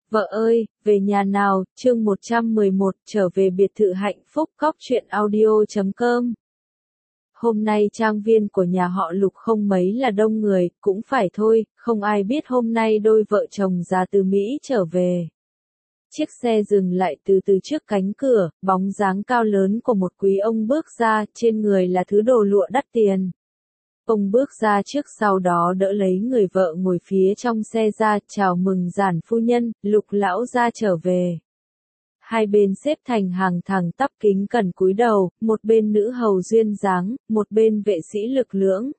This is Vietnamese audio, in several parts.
Vợ ơi, về nhà nào, chương 111, trở về biệt thự hạnh phúc, góc truyện audio.com. Hôm nay trang viên của nhà họ Lục không mấy là đông người, cũng phải thôi, không ai biết hôm nay đôi vợ chồng già từ Mỹ trở về. Chiếc xe dừng lại từ từ trước cánh cửa, bóng dáng cao lớn của một quý ông bước ra, trên người là thứ đồ lụa đắt tiền. Ông bước ra trước sau đó đỡ lấy người vợ ngồi phía trong xe ra, chào mừng giản phu nhân, Lục lão gia trở về. Hai bên xếp thành hàng thẳng tắp kính cẩn cúi đầu, một bên nữ hầu duyên dáng, một bên vệ sĩ lực lưỡng.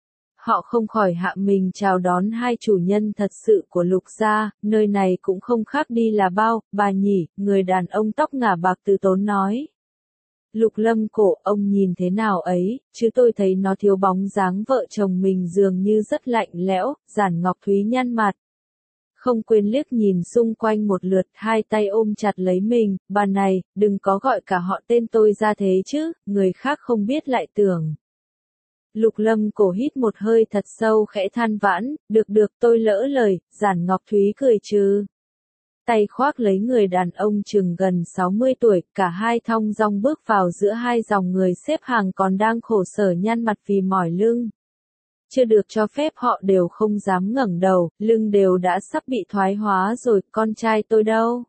Họ không khỏi hạ mình chào đón hai chủ nhân thật sự của Lục gia, nơi này cũng không khác đi là bao, bà nhỉ, người đàn ông tóc ngả bạc từ tốn nói. Lục Lâm Cổ, ông nhìn thế nào ấy, chứ tôi thấy nó thiếu bóng dáng vợ chồng mình dường như rất lạnh lẽo, Giản Ngọc Thúy nhăn mặt. Không quên liếc nhìn xung quanh một lượt, hai tay ôm chặt lấy mình, bà này, đừng có gọi cả họ tên tôi ra thế chứ, người khác không biết lại tưởng. Lục Lâm Cổ hít một hơi thật sâu khẽ than vãn, được tôi lỡ lời, Giản Ngọc Thúy cười trừ. Tay khoác lấy người đàn ông chừng gần 60 tuổi, cả hai thong dong bước vào giữa hai dòng người xếp hàng còn đang khổ sở nhăn mặt vì mỏi lưng. Chưa được cho phép họ đều không dám ngẩng đầu, lưng đều đã sắp bị thoái hóa rồi, con trai tôi đâu?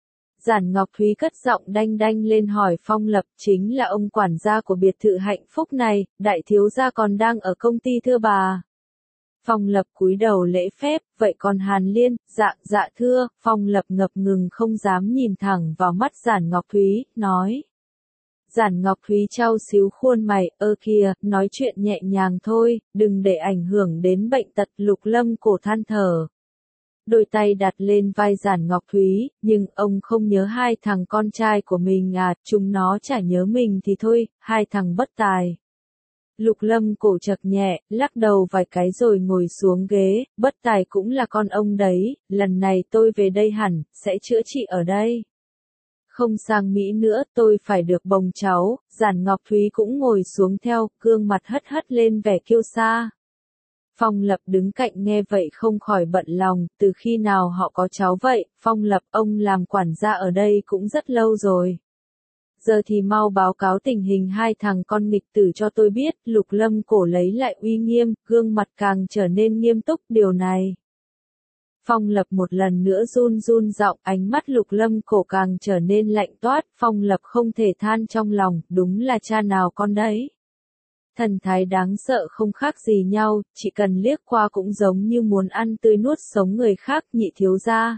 Giản Ngọc Thúy cất giọng đanh đanh lên hỏi Phong Lập, chính là ông quản gia của biệt thự hạnh phúc này, đại thiếu gia còn đang ở công ty thưa bà. Phong Lập cúi đầu lễ phép, vậy còn Hàn Liên, dạ thưa, Phong Lập ngập ngừng không dám nhìn thẳng vào mắt Giản Ngọc Thúy, nói. Giản Ngọc Thúy trao xíu khuôn mày, kìa, nói chuyện nhẹ nhàng thôi, đừng để ảnh hưởng đến bệnh tật. Lục Lâm Cổ than thở. Đôi tay đặt lên vai Giản Ngọc Thúy, nhưng ông không nhớ hai thằng con trai của mình à, chúng nó chả nhớ mình thì thôi, hai thằng bất tài. Lục Lâm Cổ chậc nhẹ, lắc đầu vài cái rồi ngồi xuống ghế, bất tài cũng là con ông đấy, lần này tôi về đây hẳn, sẽ chữa trị ở đây. Không sang Mỹ nữa, tôi phải được bồng cháu. Giản Ngọc Thúy cũng ngồi xuống theo, gương mặt hất lên vẻ kiêu sa. Phong Lập đứng cạnh nghe vậy không khỏi bận lòng, từ khi nào họ có cháu vậy, Phong Lập, ông làm quản gia ở đây cũng rất lâu rồi. Giờ thì mau báo cáo tình hình hai thằng con nghịch tử cho tôi biết. Lục Lâm Cổ lấy lại uy nghiêm, gương mặt càng trở nên nghiêm túc. Điều này. Phong Lập một lần nữa run giọng, ánh mắt Lục Lâm Cổ càng trở nên lạnh toát. Phong Lập không thể than trong lòng, đúng là cha nào con đấy. Thần thái đáng sợ không khác gì nhau, chỉ cần liếc qua cũng giống như muốn ăn tươi nuốt sống người khác. Nhị thiếu gia.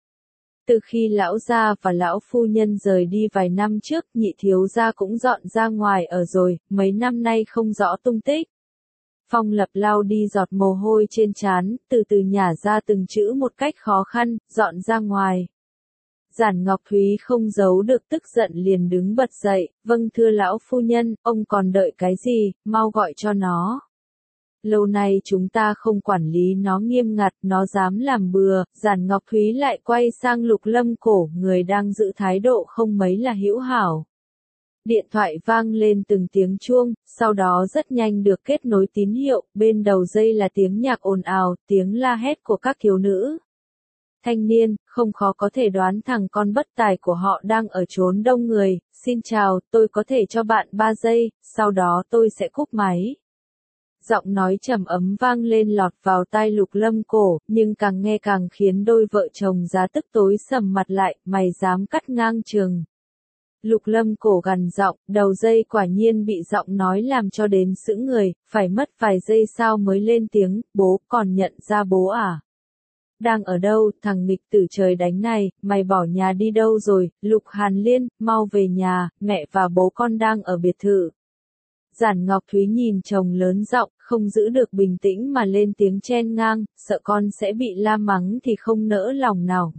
Từ khi lão gia và lão phu nhân rời đi vài năm trước, nhị thiếu gia cũng dọn ra ngoài ở rồi, mấy năm nay không rõ tung tích. Phong Lập lau đi giọt mồ hôi trên trán, từ từ nhả ra từng chữ một cách khó khăn, dọn ra ngoài. Giản Ngọc Thúy không giấu được tức giận liền đứng bật dậy, vâng thưa lão phu nhân, ông còn đợi cái gì, mau gọi cho nó. Lâu nay chúng ta không quản lý nó nghiêm ngặt, nó dám làm bừa. Giản Ngọc Thúy lại quay sang Lục Lâm Cổ, người đang giữ thái độ không mấy là hữu hảo. Điện thoại vang lên từng tiếng chuông, sau đó rất nhanh được kết nối tín hiệu, bên đầu dây là tiếng nhạc ồn ào, tiếng la hét của các thiếu nữ. Thanh niên, không khó có thể đoán thằng con bất tài của họ đang ở chốn đông người. Xin chào, tôi có thể cho bạn 3 giây, sau đó tôi sẽ cúp máy. Giọng nói trầm ấm vang lên lọt vào tai Lục Lâm Cổ, nhưng càng nghe càng khiến đôi vợ chồng già tức tối sầm mặt lại, mày dám cắt ngang chừng. Lục Lâm Cổ gằn giọng, đầu dây quả nhiên bị giọng nói làm cho đến sững người, phải mất vài giây sau mới lên tiếng, bố, còn nhận ra bố à? Đang ở đâu, thằng nghịch tử trời đánh này, mày bỏ nhà đi đâu rồi? Lục Hàn Liên, mau về nhà, mẹ và bố con đang ở biệt thự. Giản Ngọc Thúy nhìn chồng lớn giọng, không giữ được bình tĩnh mà lên tiếng chen ngang, sợ con sẽ bị la mắng thì không nỡ lòng nào.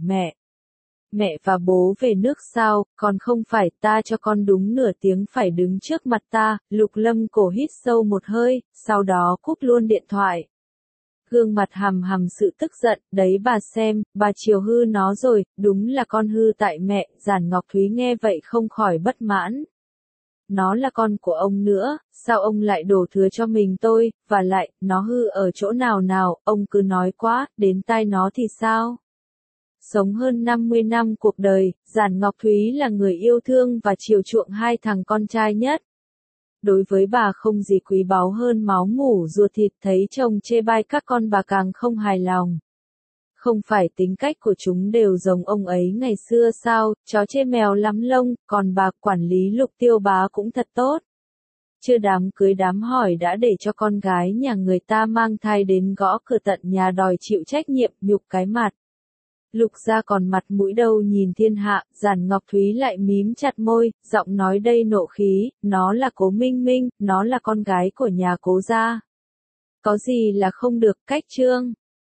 Mẹ và bố về nước sao, còn không phải ta cho con đúng nửa tiếng phải đứng trước mặt ta. Lục Lâm Cổ hít sâu một hơi, sau đó cúp luôn điện thoại. Gương mặt hầm sự tức giận, đấy bà xem, bà chiều hư nó rồi, đúng là con hư tại mẹ. Giản Ngọc Thúy nghe vậy không khỏi bất mãn. Nó là con của ông nữa, sao ông lại đổ thừa cho mình tôi, và lại, nó hư ở chỗ nào, ông cứ nói quá, đến tai nó thì sao? Sống hơn 50 năm cuộc đời, Giản Ngọc Thúy là người yêu thương và chiều chuộng hai thằng con trai nhất. Đối với bà không gì quý báu hơn máu mủ ruột thịt, thấy chồng chê bai các con bà càng không hài lòng. Không phải tính cách của chúng đều giống ông ấy ngày xưa sao, chó chê mèo lắm lông, còn bà quản lý Lục Tiêu Bá cũng thật tốt. Chưa đám cưới đám hỏi đã để cho con gái nhà người ta mang thai đến gõ cửa tận nhà đòi chịu trách nhiệm, nhục cái mặt. Lục gia còn mặt mũi đâu nhìn thiên hạ, Giản Ngọc Thúy lại mím chặt môi, giọng nói đầy nộ khí, nó là Cố Minh Minh, nó là con gái của nhà Cố gia. Có gì là không được, cách trương.